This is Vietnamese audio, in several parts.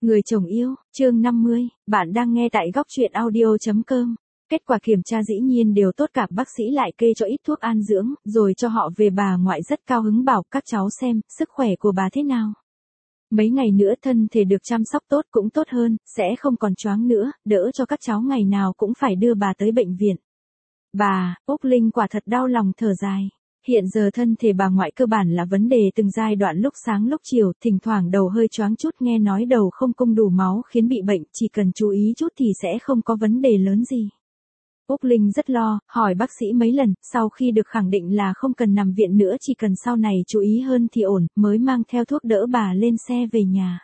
Người chồng yêu, chương 50, bạn đang nghe tại góc truyện audio.com. Kết quả kiểm tra dĩ nhiên đều tốt cả, bác sĩ lại kê cho ít thuốc an dưỡng, rồi cho họ về, bà ngoại rất cao hứng bảo các cháu xem, sức khỏe của bà thế nào. Mấy ngày nữa thân thể được chăm sóc tốt cũng tốt hơn, sẽ không còn choáng nữa, đỡ cho các cháu ngày nào cũng phải đưa bà tới bệnh viện. Bà, Úc Linh quả thật đau lòng thở dài. Hiện giờ thân thể bà ngoại cơ bản là vấn đề từng giai đoạn, lúc sáng lúc chiều, thỉnh thoảng đầu hơi choáng chút, nghe nói đầu không cung đủ máu khiến bị bệnh, chỉ cần chú ý chút thì sẽ không có vấn đề lớn gì. Úc Linh rất lo, hỏi bác sĩ mấy lần, sau khi được khẳng định là không cần nằm viện nữa, chỉ cần sau này chú ý hơn thì ổn, mới mang theo thuốc đỡ bà lên xe về nhà.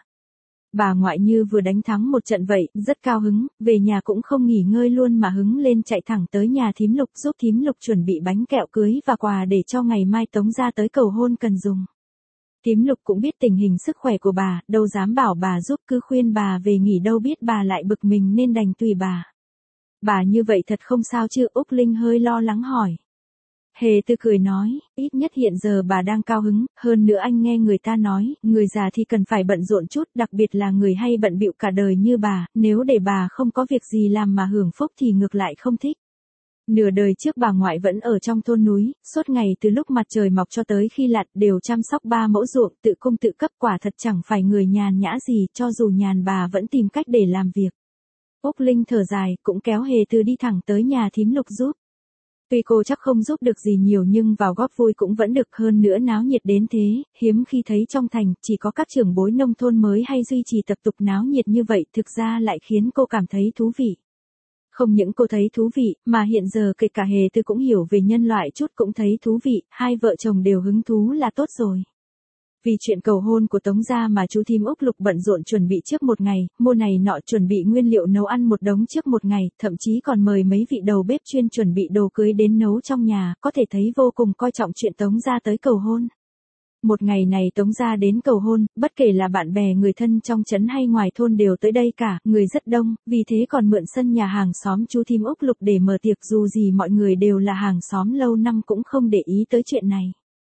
Bà ngoại như vừa đánh thắng một trận vậy, rất cao hứng, về nhà cũng không nghỉ ngơi luôn mà hứng lên chạy thẳng tới nhà thím Lục, giúp thím Lục chuẩn bị bánh kẹo cưới và quà để cho ngày mai Tống ra tới cầu hôn cần dùng. Thím Lục cũng biết tình hình sức khỏe của bà, đâu dám bảo bà giúp, cứ khuyên bà về nghỉ, đâu biết bà lại bực mình nên đành tùy bà. Bà như vậy thật không sao chứ? Úc Linh hơi lo lắng hỏi. Hề Tư cười nói, ít nhất hiện giờ bà đang cao hứng, hơn nữa anh nghe người ta nói, người già thì cần phải bận rộn chút, đặc biệt là người hay bận bịu cả đời như bà, nếu để bà không có việc gì làm mà hưởng phúc thì ngược lại không thích. Nửa đời trước bà ngoại vẫn ở trong thôn núi, suốt ngày từ lúc mặt trời mọc cho tới khi lặn đều chăm sóc 3 mẫu ruộng, tự cung tự cấp, quả thật chẳng phải người nhàn nhã gì, cho dù nhàn bà vẫn tìm cách để làm việc. Úc Linh thở dài, cũng kéo Hề Tư đi thẳng tới nhà thím Lục giúp. Tuy cô chắc không giúp được gì nhiều nhưng vào góp vui cũng vẫn được, hơn nữa náo nhiệt đến thế, hiếm khi thấy trong thành, chỉ có các trưởng bối nông thôn mới hay duy trì tập tục náo nhiệt như vậy, thực ra lại khiến cô cảm thấy thú vị. Không những cô thấy thú vị, mà hiện giờ kể cả Hề Tư cũng hiểu về nhân loại chút, cũng thấy thú vị, hai vợ chồng đều hứng thú là tốt rồi. Vì chuyện cầu hôn của Tống gia mà chú thím Úc Lục bận rộn chuẩn bị trước một ngày, mua này nọ, chuẩn bị nguyên liệu nấu ăn một đống trước một ngày, thậm chí còn mời mấy vị đầu bếp chuyên chuẩn bị đồ cưới đến nấu trong nhà, có thể thấy vô cùng coi trọng chuyện Tống gia tới cầu hôn. Một ngày này Tống gia đến cầu hôn, bất kể là bạn bè người thân trong trấn hay ngoài thôn đều tới đây cả, người rất đông, vì thế còn mượn sân nhà hàng xóm chú thím Úc Lục để mở tiệc, dù gì mọi người đều là hàng xóm lâu năm cũng không để ý tới chuyện này.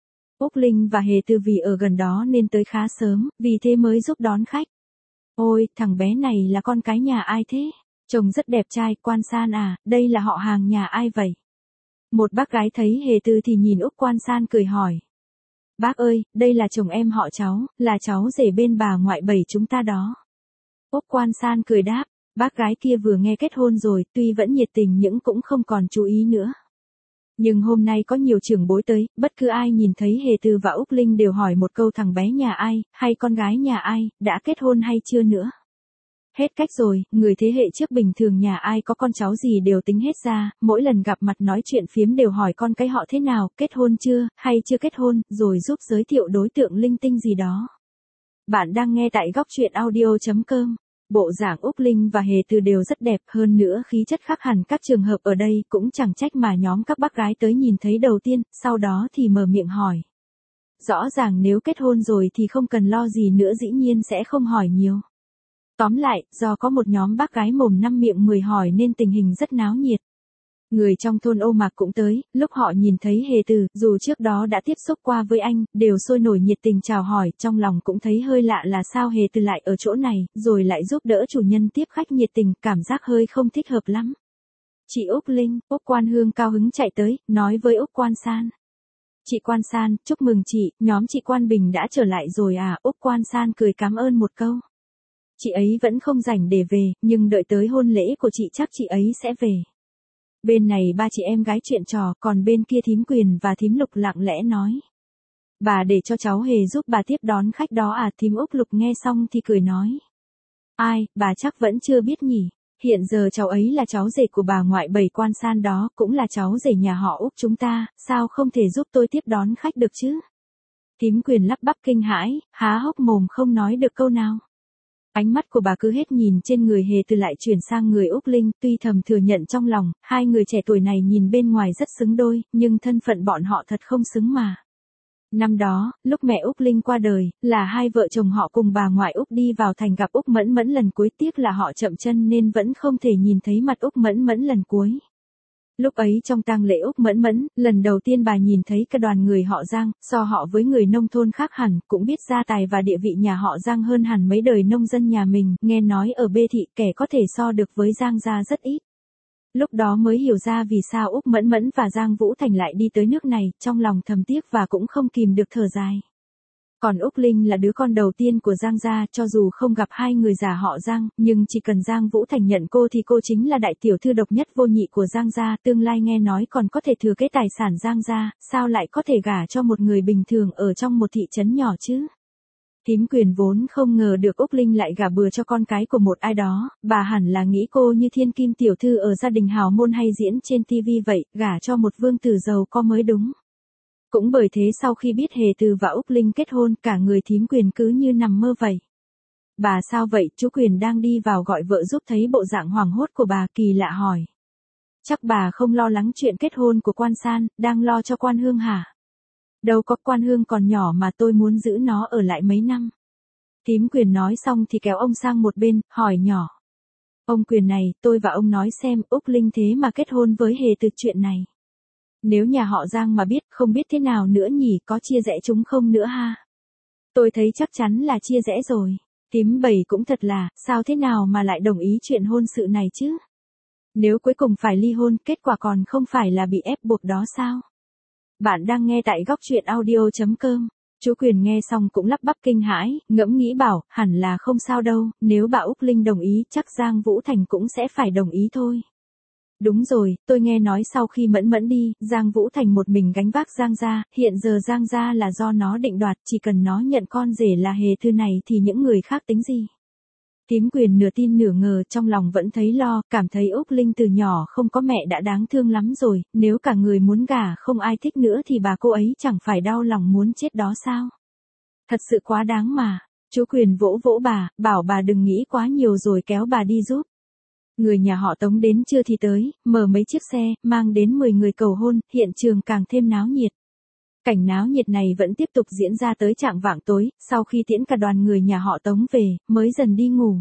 Úc Linh và Hề Tư vì ở gần đó nên tới khá sớm, vì thế mới giúp đón khách. Ôi, thằng bé này là con cái nhà ai thế? Trông rất đẹp trai, Quan San à, đây là họ hàng nhà ai vậy? Một bác gái thấy Hề Tư thì nhìn Úc Quan San cười hỏi. Bác ơi, đây là chồng em họ cháu, là cháu rể bên bà ngoại Bảy chúng ta đó. Úc Quan San cười đáp, bác gái kia vừa nghe kết hôn rồi, tuy vẫn nhiệt tình nhưng cũng không còn chú ý nữa. Nhưng hôm nay có nhiều trưởng bối tới, bất cứ ai nhìn thấy Hề Tư và Úc Linh đều hỏi một câu, thằng bé nhà ai, hay con gái nhà ai, đã kết hôn hay chưa nữa. Hết cách rồi, người thế hệ trước bình thường nhà ai có con cháu gì đều tính hết ra, mỗi lần gặp mặt nói chuyện phiếm đều hỏi con cái họ thế nào, kết hôn chưa, hay chưa kết hôn, rồi giúp giới thiệu đối tượng linh tinh gì đó. Bạn đang nghe tại góc truyện audio.com. Bộ dạng Úc Linh và Hề Tư đều rất đẹp, hơn nữa khí chất khác hẳn các trường hợp ở đây, cũng chẳng trách mà nhóm các bác gái tới nhìn thấy đầu tiên, sau đó thì mở miệng hỏi. Rõ ràng nếu kết hôn rồi thì không cần lo gì nữa, dĩ nhiên sẽ không hỏi nhiều. Tóm lại, do có một nhóm bác gái mồm năm miệng 10 hỏi nên tình hình rất náo nhiệt. Người trong thôn Ô Mạc cũng tới, lúc họ nhìn thấy Hề Tư, dù trước đó đã tiếp xúc qua với anh, đều sôi nổi nhiệt tình chào hỏi, trong lòng cũng thấy hơi lạ là sao Hề Tư lại ở chỗ này, rồi lại giúp đỡ chủ nhân tiếp khách nhiệt tình, cảm giác hơi không thích hợp lắm. Chị Úc Linh, Úc Quan Hương cao hứng chạy tới, nói với Úc Quan San. Chị Quan San, chúc mừng chị, nhóm chị Quan Bình đã trở lại rồi à? Úc Quan San cười cảm ơn một câu. Chị ấy vẫn không rảnh để về, nhưng đợi tới hôn lễ của chị chắc chị ấy sẽ về. Bên này ba chị em gái chuyện trò, còn bên kia thím Quyền và thím Lục lặng lẽ nói. Bà để cho cháu Hề giúp bà tiếp đón khách đó à? Thím Úc Lục nghe xong thì cười nói. Ai, bà chắc vẫn chưa biết nhỉ, hiện giờ cháu ấy là cháu rể của bà ngoại Bảy Quan San đó, cũng là cháu rể nhà họ Úc chúng ta, sao không thể giúp tôi tiếp đón khách được chứ? Thím Quyền lắp bắp kinh hãi, há hốc mồm không nói được câu nào. Ánh mắt của bà cứ hết nhìn trên người Hề Tư lại chuyển sang người Úc Linh, tuy thầm thừa nhận trong lòng, hai người trẻ tuổi này nhìn bên ngoài rất xứng đôi, nhưng thân phận bọn họ thật không xứng mà. Năm đó, lúc mẹ Úc Linh qua đời, là hai vợ chồng họ cùng bà ngoại Úc đi vào thành gặp Úc Mẫn Mẫn lần cuối, tiếc là họ chậm chân nên vẫn không thể nhìn thấy mặt Úc Mẫn Mẫn lần cuối. Lúc ấy trong tang lễ Úc Mẫn Mẫn, lần đầu tiên bà nhìn thấy cả đoàn người họ Giang, so họ với người nông thôn khác hẳn, cũng biết gia tài và địa vị nhà họ Giang hơn hẳn mấy đời nông dân nhà mình, nghe nói ở Bê Thị kẻ có thể so được với Giang gia rất ít. Lúc đó mới hiểu ra vì sao Úc Mẫn Mẫn và Giang Vũ Thành lại đi tới nước này, trong lòng thầm tiếc và cũng không kìm được thở dài. Còn Úc Linh là đứa con đầu tiên của Giang gia, cho dù không gặp hai người già họ Giang, nhưng chỉ cần Giang Vũ Thành nhận cô thì cô chính là đại tiểu thư độc nhất vô nhị của Giang gia, tương lai nghe nói còn có thể thừa kế tài sản Giang gia, sao lại có thể gả cho một người bình thường ở trong một thị trấn nhỏ chứ? Thím Quyền vốn không ngờ được Úc Linh lại gả bừa cho con cái của một ai đó, bà hẳn là nghĩ cô như thiên kim tiểu thư ở gia đình hào môn hay diễn trên TV vậy, gả cho một vương tử giàu có mới đúng. Cũng bởi thế sau khi biết Hề Từ và Úc Linh kết hôn, cả người thím Quyền cứ như nằm mơ vậy. Bà sao vậy? Chú Quyền đang đi vào gọi vợ giúp, thấy bộ dạng hoảng hốt của bà kỳ lạ hỏi. Chắc bà không lo lắng chuyện kết hôn của Quan San, đang lo cho Quan Hương hả? Đâu có, Quan Hương còn nhỏ mà tôi muốn giữ nó ở lại mấy năm. Thím Quyền nói xong thì kéo ông sang một bên, hỏi nhỏ. Ông Quyền này, tôi và ông nói xem, Úc Linh thế mà kết hôn với Hề Từ chuyện này. Nếu nhà họ Giang mà biết, không biết thế nào nữa nhỉ, có chia rẽ chúng không nữa ha? Tôi thấy chắc chắn là chia rẽ rồi. Thím Bảy cũng thật là, sao thế nào mà lại đồng ý chuyện hôn sự này chứ? Nếu cuối cùng phải ly hôn, kết quả còn không phải là bị ép buộc đó sao? Bạn đang nghe tại góc truyện audio.com. Chú Quyền nghe xong cũng lắp bắp kinh hãi, ngẫm nghĩ bảo, hẳn là không sao đâu, nếu bà Úc Linh đồng ý, chắc Giang Vũ Thành cũng sẽ phải đồng ý thôi. Đúng rồi, tôi nghe nói sau khi Mẫn Mẫn đi, Giang Vũ Thành một mình gánh vác Giang gia, hiện giờ Giang gia là do nó định đoạt, chỉ cần nó nhận con rể là Hề Thư này thì những người khác tính gì. Thím Quyền nửa tin nửa ngờ, trong lòng vẫn thấy lo, cảm thấy Úc Linh từ nhỏ không có mẹ đã đáng thương lắm rồi, nếu cả người muốn gả không ai thích nữa thì bà cô ấy chẳng phải đau lòng muốn chết đó sao? Thật sự quá đáng mà. Chú Quyền vỗ vỗ bà, bảo bà đừng nghĩ quá nhiều rồi kéo bà đi giúp. Người nhà họ Tống đến chưa thì tới, mở mấy chiếc xe, mang đến 10 người cầu hôn, hiện trường càng thêm náo nhiệt. Cảnh náo nhiệt này vẫn tiếp tục diễn ra tới chạng vạng tối, sau khi tiễn cả đoàn người nhà họ Tống về, mới dần đi ngủ.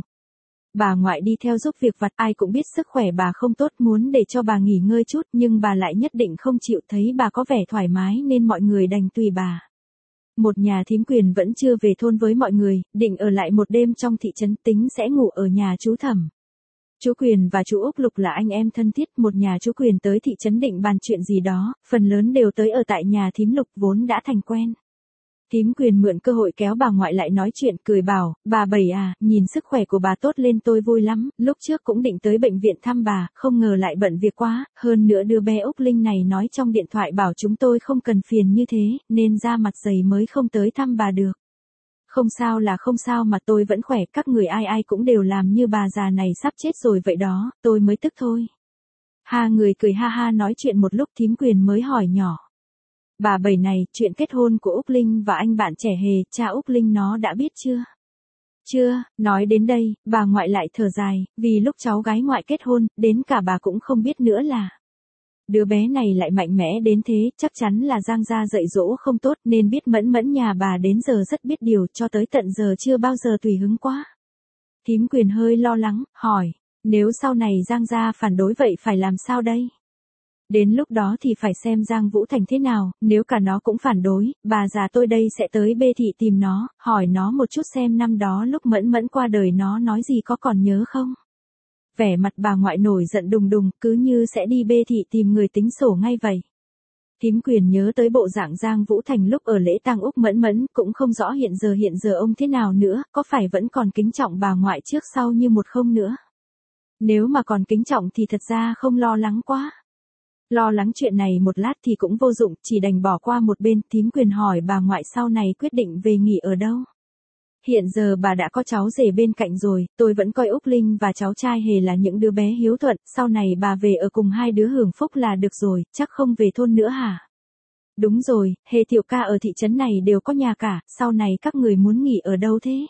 Bà ngoại đi theo giúp việc vặt, ai cũng biết sức khỏe bà không tốt, muốn để cho bà nghỉ ngơi chút, nhưng bà lại nhất định không chịu, thấy bà có vẻ thoải mái nên mọi người đành tùy bà. Một nhà thím Quyền vẫn chưa về thôn với mọi người, định ở lại một đêm trong thị trấn, tính sẽ ngủ ở nhà chú Thẩm. Chú Quyền và chú Úc Lục là anh em thân thiết, một nhà chú Quyền tới thị trấn định bàn chuyện gì đó, phần lớn đều tới ở tại nhà thím Lục vốn đã thành quen. Thím Quyền mượn cơ hội kéo bà ngoại lại nói chuyện, cười bảo, bà Bảy à, nhìn sức khỏe của bà tốt lên tôi vui lắm, lúc trước cũng định tới bệnh viện thăm bà, không ngờ lại bận việc quá, hơn nữa đứa bé Úc Linh này nói trong điện thoại bảo chúng tôi không cần phiền như thế, nên ra mặt dày mới không tới thăm bà được. Không sao là không sao mà tôi vẫn khỏe, các người ai ai cũng đều làm như bà già này sắp chết rồi vậy đó, tôi mới tức thôi. Hai người cười ha ha nói chuyện một lúc, thím Quyền mới hỏi nhỏ. Bà Bảy này, chuyện kết hôn của Úc Linh và anh bạn trẻ Hề, cha Úc Linh nó đã biết chưa? Chưa, nói đến đây, bà ngoại lại thở dài, vì lúc cháu gái ngoại kết hôn, đến cả bà cũng không biết nữa là. Đứa bé này lại mạnh mẽ đến thế, chắc chắn là Giang gia dạy dỗ không tốt nên biết Mẫn Mẫn nhà bà đến giờ rất biết điều, cho tới tận giờ chưa bao giờ tùy hứng quá. Thím Quyền hơi lo lắng, hỏi, nếu sau này Giang gia phản đối vậy phải làm sao đây? Đến lúc đó thì phải xem Giang Vũ Thành thế nào, nếu cả nó cũng phản đối, bà già tôi đây sẽ tới Bê Thị tìm nó, hỏi nó một chút xem năm đó lúc Mẫn Mẫn qua đời nó nói gì, có còn nhớ không? Vẻ mặt bà ngoại nổi giận đùng đùng, cứ như sẽ đi Bê Thị tìm người tính sổ ngay vậy. Thím Quyền nhớ tới bộ dạng Giang Vũ Thành lúc ở lễ tang Úc Mẫn Mẫn, cũng không rõ hiện giờ ông thế nào nữa, có phải vẫn còn kính trọng bà ngoại trước sau như một không nữa? Nếu mà còn kính trọng thì thật ra không lo lắng quá. Lo lắng chuyện này một lát thì cũng vô dụng, chỉ đành bỏ qua một bên. Thím Quyền hỏi bà ngoại sau này quyết định về nghỉ ở đâu. Hiện giờ bà đã có cháu rể bên cạnh rồi, tôi vẫn coi Úc Linh và cháu trai Hề là những đứa bé hiếu thuận, sau này bà về ở cùng hai đứa hưởng phúc là được rồi, chắc không về thôn nữa hả? Đúng rồi, Hề tiểu ca ở thị trấn này đều có nhà cả, sau này các người muốn nghỉ ở đâu thế?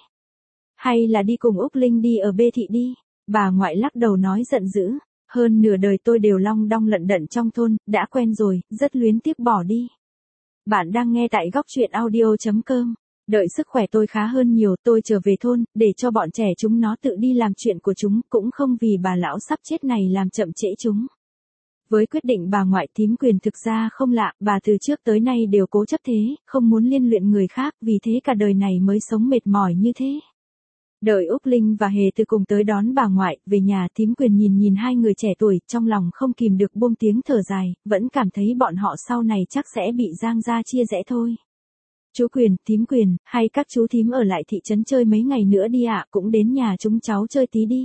Hay là đi cùng Úc Linh đi ở Bê Thị đi? Bà ngoại lắc đầu nói giận dữ. Hơn nửa đời tôi đều long đong lận đận trong thôn, đã quen rồi, rất luyến tiếc bỏ đi. Bạn đang nghe tại góc truyện audio.com. Đợi sức khỏe tôi khá hơn nhiều, tôi trở về thôn, để cho bọn trẻ chúng nó tự đi làm chuyện của chúng, cũng không vì bà lão sắp chết này làm chậm trễ chúng. Với quyết định bà ngoại Thím Quyền thực ra không lạ, bà từ trước tới nay đều cố chấp thế, không muốn liên luyện người khác, vì thế cả đời này mới sống mệt mỏi như thế. Đợi Úc Linh và Hề Từ cùng tới đón bà ngoại, về nhà Thím Quyền nhìn nhìn hai người trẻ tuổi, trong lòng không kìm được buông tiếng thở dài, vẫn cảm thấy bọn họ sau này chắc sẽ bị Giang gia chia rẽ thôi. Chú Quyền, Thím Quyền, hay các chú thím ở lại thị trấn chơi mấy ngày nữa đi ạ, cũng đến nhà chúng cháu chơi tí đi.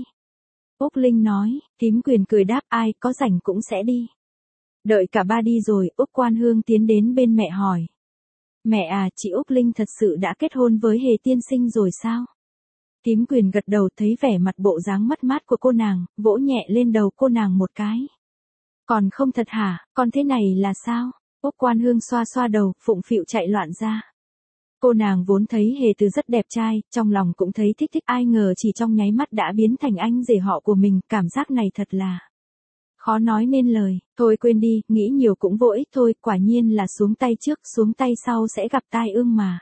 Úc Linh nói, Thím Quyền cười đáp ai, có rảnh cũng sẽ đi. Đợi cả ba đi rồi, Úc Quan Hương tiến đến bên mẹ hỏi. Mẹ à, chị Úc Linh thật sự đã kết hôn với Hề tiên sinh rồi sao? Thím Quyền gật đầu, thấy vẻ mặt bộ dáng mất mát của cô nàng, vỗ nhẹ lên đầu cô nàng một cái. Còn không thật hả, còn thế này là sao? Úc Quan Hương xoa xoa đầu, phụng phịu chạy loạn ra. Cô nàng vốn thấy Hề Từ rất đẹp trai, trong lòng cũng thấy thích thích, ai ngờ chỉ trong nháy mắt đã biến thành anh rể họ của mình, cảm giác này thật là khó nói nên lời. Thôi quên đi, nghĩ nhiều cũng vô ích thôi, quả nhiên là xuống tay trước, xuống tay sau sẽ gặp tai ương mà.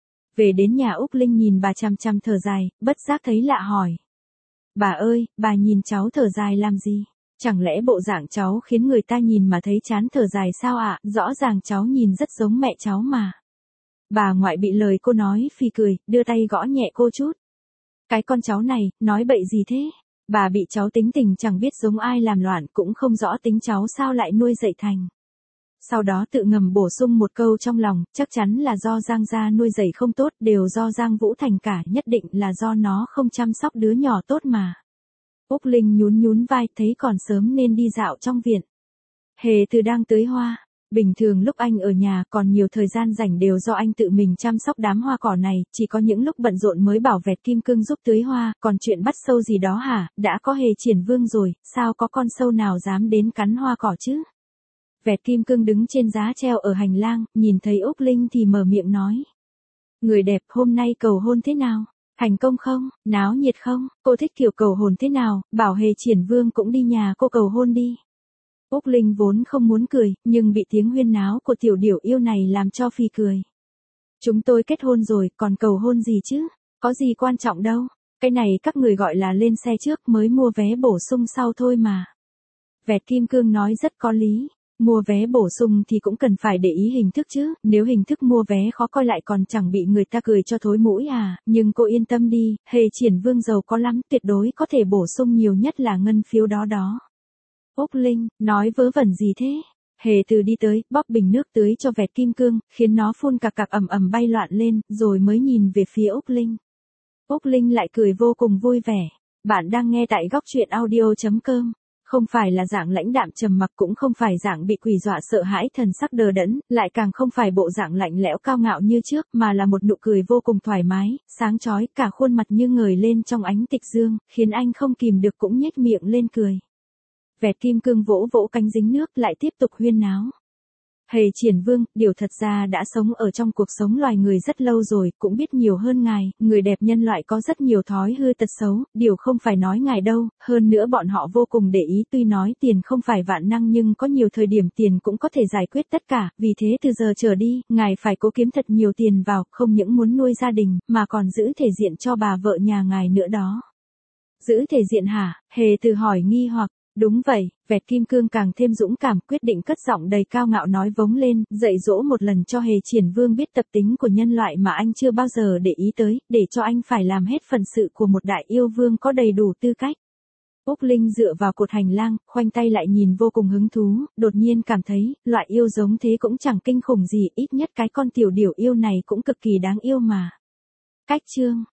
Về đến nhà Úc Linh nhìn bà chằm chằm thở dài, bất giác thấy lạ hỏi. Bà ơi, bà nhìn cháu thở dài làm gì? Chẳng lẽ bộ dạng cháu khiến người ta nhìn mà thấy chán thở dài sao ạ? Rõ ràng cháu nhìn rất giống mẹ cháu mà. Bà ngoại bị lời cô nói phì cười, đưa tay gõ nhẹ cô chút. Cái con cháu này, nói bậy gì thế? Bà bị cháu tính tình chẳng biết giống ai làm loạn, cũng không rõ tính cháu sao lại nuôi dạy thành. Sau đó tự ngầm bổ sung một câu trong lòng, chắc chắn là do Giang gia nuôi dạy không tốt, đều do Giang Vũ Thành cả, nhất định là do nó không chăm sóc đứa nhỏ tốt mà. Úc Linh nhún nhún vai, thấy còn sớm nên đi dạo trong viện. Hề Từ đang tưới hoa. Bình thường lúc anh ở nhà còn nhiều thời gian rảnh đều do anh tự mình chăm sóc đám hoa cỏ này, chỉ có những lúc bận rộn mới bảo Vẹt Kim Cương giúp tưới hoa, còn chuyện bắt sâu gì đó hả, đã có Hề Triển Vương rồi, sao có con sâu nào dám đến cắn hoa cỏ chứ? Vẹt Kim Cương đứng trên giá treo ở hành lang, nhìn thấy Úc Linh thì mở miệng nói. Người đẹp, hôm nay cầu hôn thế nào? Thành công không? Náo nhiệt không? Cô thích kiểu cầu hôn thế nào? Bảo Hề Triển Vương cũng đi nhà cô cầu hôn đi. Úc Linh vốn không muốn cười, nhưng bị tiếng huyên náo của tiểu điểu yêu này làm cho phì cười. Chúng tôi kết hôn rồi, còn cầu hôn gì chứ? Có gì quan trọng đâu. Cái này các người gọi là lên xe trước mới mua vé bổ sung sau thôi mà. Vẹt Kim Cương nói rất có lý. Mua vé bổ sung thì cũng cần phải để ý hình thức chứ, nếu hình thức mua vé khó coi lại còn chẳng bị người ta cười cho thối mũi à, nhưng cô yên tâm đi, Hề Triển Vương giàu có lắm, tuyệt đối có thể bổ sung nhiều nhất là ngân phiếu đó đó. Úc Linh, nói vớ vẩn gì thế? Hề Từ đi tới, bóp bình nước tưới cho Vẹt Kim Cương, khiến nó phun cạc cạc ầm ầm bay loạn lên, rồi mới nhìn về phía Úc Linh. Úc Linh lại cười vô cùng vui vẻ. Bạn đang nghe tại góc truyện audio.com. Không phải là dạng lãnh đạm trầm mặc, cũng không phải dạng bị quỷ dọa sợ hãi thần sắc đờ đẫn, lại càng không phải bộ dạng lạnh lẽo cao ngạo như trước, mà là một nụ cười vô cùng thoải mái, sáng chói, cả khuôn mặt như ngời lên trong ánh tịch dương, khiến anh không kìm được cũng nhếch miệng lên cười. Vẹt Kim Cương vỗ vỗ cánh dính nước, lại tiếp tục huyên náo. Hề Triển Vương, điều thật ra đã sống ở trong cuộc sống loài người rất lâu rồi, cũng biết nhiều hơn ngài, người đẹp nhân loại có rất nhiều thói hư tật xấu, điều không phải nói ngài đâu, hơn nữa bọn họ vô cùng để ý, tuy nói tiền không phải vạn năng nhưng có nhiều thời điểm tiền cũng có thể giải quyết tất cả, vì thế từ giờ trở đi, ngài phải cố kiếm thật nhiều tiền vào, không những muốn nuôi gia đình, mà còn giữ thể diện cho bà vợ nhà ngài nữa đó. Giữ thể diện hả? Hề Từ hỏi nghi hoặc. Đúng vậy, Vẹt Kim Cương càng thêm dũng cảm, quyết định cất giọng đầy cao ngạo nói vống lên, dạy dỗ một lần cho Hề Triển Vương biết tập tính của nhân loại mà anh chưa bao giờ để ý tới, để cho anh phải làm hết phần sự của một đại yêu vương có đầy đủ tư cách. Úc Linh dựa vào cột hành lang, khoanh tay lại nhìn vô cùng hứng thú, đột nhiên cảm thấy, loại yêu giống thế cũng chẳng kinh khủng gì, ít nhất cái con tiểu điểu yêu này cũng cực kỳ đáng yêu mà. Cách chương